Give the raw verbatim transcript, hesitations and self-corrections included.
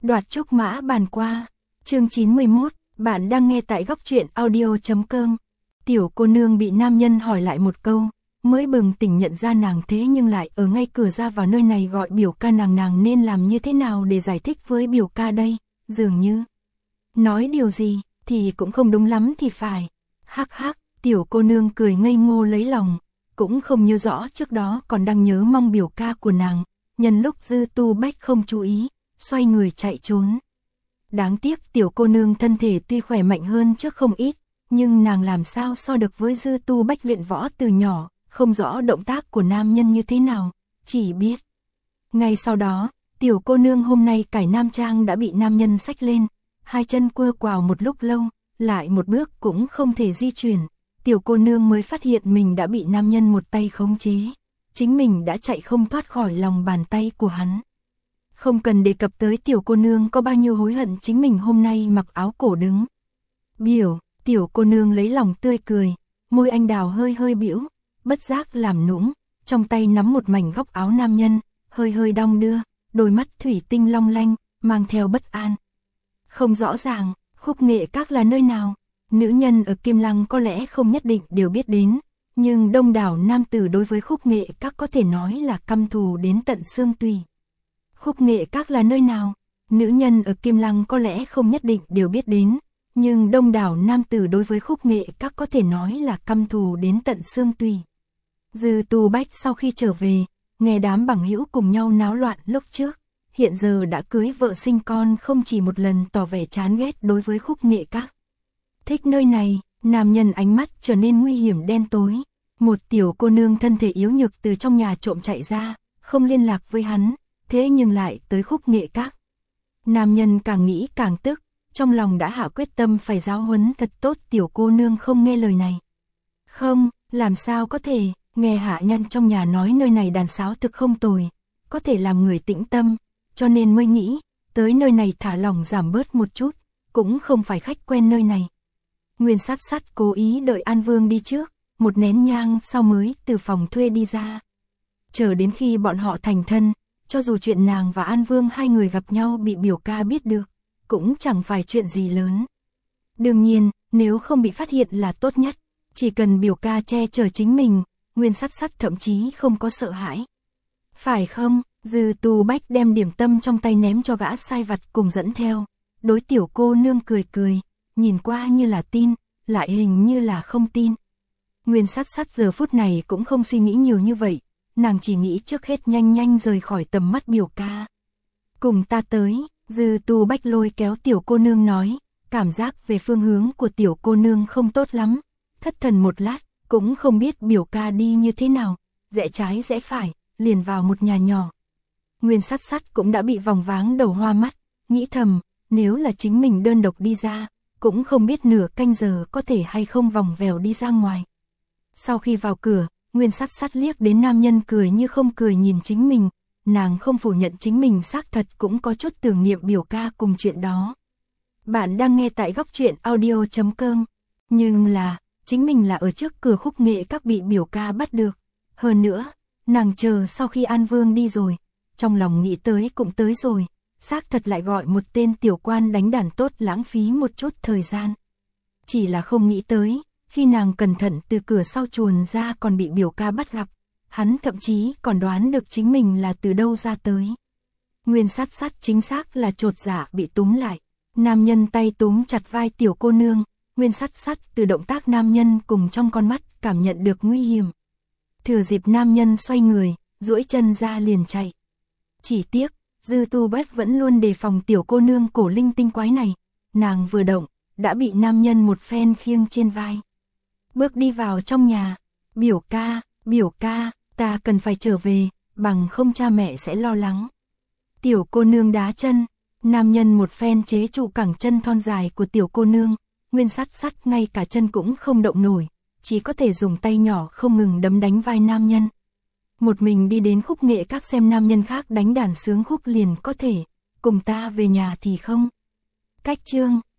Đoạt trúc mã bàn qua. Chương chín mươi mốt, bạn đang nghe tại góc truyện audio.com. Tiểu cô nương bị nam nhân hỏi lại một câu, mới bừng tỉnh nhận ra nàng thế nhưng lại ở ngay cửa ra vào nơi này gọi biểu ca nàng, nàng nên làm như thế nào để giải thích với biểu ca đây, dường như nói điều gì thì cũng không đúng lắm thì phải. Hắc hắc, tiểu cô nương cười ngây ngô lấy lòng, cũng không nhớ rõ trước đó còn đang nhớ mong biểu ca của nàng, nhân lúc Dư Tu Bách không chú ý, xoay người chạy trốn. Đáng tiếc tiểu cô nương thân thể tuy khỏe mạnh hơn trước không ít, nhưng nàng làm sao so được với Dư Tu Bách luyện võ từ nhỏ, không rõ động tác của nam nhân như thế nào, chỉ biết. Ngay sau đó, tiểu cô nương hôm nay cải nam trang đã bị nam nhân xách lên, hai chân quơ quào một lúc lâu, lại một bước cũng không thể di chuyển, tiểu cô nương mới phát hiện mình đã bị nam nhân một tay khống chế, chính mình đã chạy không thoát khỏi lòng bàn tay của hắn. Không cần đề cập tới tiểu cô nương có bao nhiêu hối hận chính mình hôm nay mặc áo cổ đứng. Biểu, tiểu cô nương lấy lòng tươi cười, môi anh đào hơi hơi bĩu, bất giác làm nũng, trong tay nắm một mảnh góc áo nam nhân, hơi hơi đong đưa, đôi mắt thủy tinh long lanh, mang theo bất an. Không rõ ràng, khúc nghệ các là nơi nào, nữ nhân ở Kim Lăng có lẽ không nhất định đều biết đến, nhưng đông đảo nam tử đối với khúc nghệ các có thể nói là căm thù đến tận xương tủy. Khúc nghệ các là nơi nào, nữ nhân ở Kim Lăng có lẽ không nhất định đều biết đến, nhưng đông đảo nam tử đối với khúc nghệ các có thể nói là căm thù đến tận xương tủy. Dư Tu Bách sau khi trở về, nghe đám bằng hữu cùng nhau náo loạn lúc trước, hiện giờ đã cưới vợ sinh con không chỉ một lần tỏ vẻ chán ghét đối với khúc nghệ các. Thích nơi này, nam nhân ánh mắt trở nên nguy hiểm đen tối, một tiểu cô nương thân thể yếu nhược từ trong nhà trộm chạy ra, không liên lạc với hắn, thế nhưng lại tới khúc nghệ các. Nam nhân càng nghĩ càng tức, trong lòng đã hạ quyết tâm phải giáo huấn thật tốt tiểu cô nương không nghe lời này. Không, làm sao có thể, nghe hạ nhân trong nhà nói nơi này đàn sáo thực không tồi, có thể làm người tĩnh tâm, cho nên mới nghĩ, tới nơi này thả lỏng giảm bớt một chút, cũng không phải khách quen nơi này. Nguyên Sát Sát cố ý đợi An Vương đi trước, một nén nhang sau mới từ phòng thuê đi ra. Chờ đến khi bọn họ thành thân, cho dù chuyện nàng và An Vương hai người gặp nhau bị biểu ca biết được, cũng chẳng phải chuyện gì lớn. Đương nhiên, nếu không bị phát hiện là tốt nhất, chỉ cần biểu ca che chở chính mình, Nguyên Sát Sát thậm chí không có sợ hãi. Phải không? Dư Tu Bách đem điểm tâm trong tay ném cho gã sai vặt cùng dẫn theo, đối tiểu cô nương cười cười, nhìn qua như là tin, lại hình như là không tin. Nguyên Sát Sát giờ phút này cũng không suy nghĩ nhiều như vậy, nàng chỉ nghĩ trước hết nhanh nhanh rời khỏi tầm mắt biểu ca. Cùng ta tới, Dư Tu Bách lôi kéo tiểu cô nương nói, cảm giác về phương hướng của tiểu cô nương không tốt lắm, thất thần một lát, cũng không biết biểu ca đi như thế nào, rẽ trái rẽ phải, liền vào một nhà nhỏ. Nguyên Sát Sát cũng đã bị vòng váng đầu hoa mắt, nghĩ thầm, nếu là chính mình đơn độc đi ra, cũng không biết nửa canh giờ có thể hay không vòng vèo đi ra ngoài. Sau khi vào cửa, Nguyên Sát Sát liếc đến nam nhân cười như không cười nhìn chính mình, nàng không phủ nhận chính mình xác thật cũng có chút tưởng niệm biểu ca cùng chuyện đó. Bạn đang nghe tại góc truyện audio.com, nhưng là, chính mình là ở trước cửa khúc nghệ các bị biểu ca bắt được. Hơn nữa, nàng chờ sau khi An Vương đi rồi, trong lòng nghĩ tới cũng tới rồi, xác thật lại gọi một tên tiểu quan đánh đàn tốt lãng phí một chút thời gian. Chỉ là không nghĩ tới, khi nàng cẩn thận từ cửa sau chuồn ra còn bị biểu ca bắt gặp, hắn thậm chí còn đoán được chính mình là từ đâu ra tới. Nguyên Sát Sát chính xác là chột dạ bị túm lại, nam nhân tay túm chặt vai tiểu cô nương, Nguyên Sát Sát từ động tác nam nhân cùng trong con mắt cảm nhận được nguy hiểm. Thừa dịp nam nhân xoay người, duỗi chân ra liền chạy. Chỉ tiếc, Dư Tu Bách vẫn luôn đề phòng tiểu cô nương cổ linh tinh quái này, nàng vừa động, đã bị nam nhân một phen khiêng trên vai. Bước đi vào trong nhà, biểu ca, biểu ca, ta cần phải trở về, bằng không cha mẹ sẽ lo lắng. Tiểu cô nương đá chân, nam nhân một phen chế trụ cẳng chân thon dài của tiểu cô nương, Nguyên Sát Sát ngay cả chân cũng không động nổi, chỉ có thể dùng tay nhỏ không ngừng đấm đánh vai nam nhân. Một mình đi đến khúc nghệ các xem nam nhân khác đánh đàn sướng khúc liền có thể, cùng ta về nhà thì không. Cách chương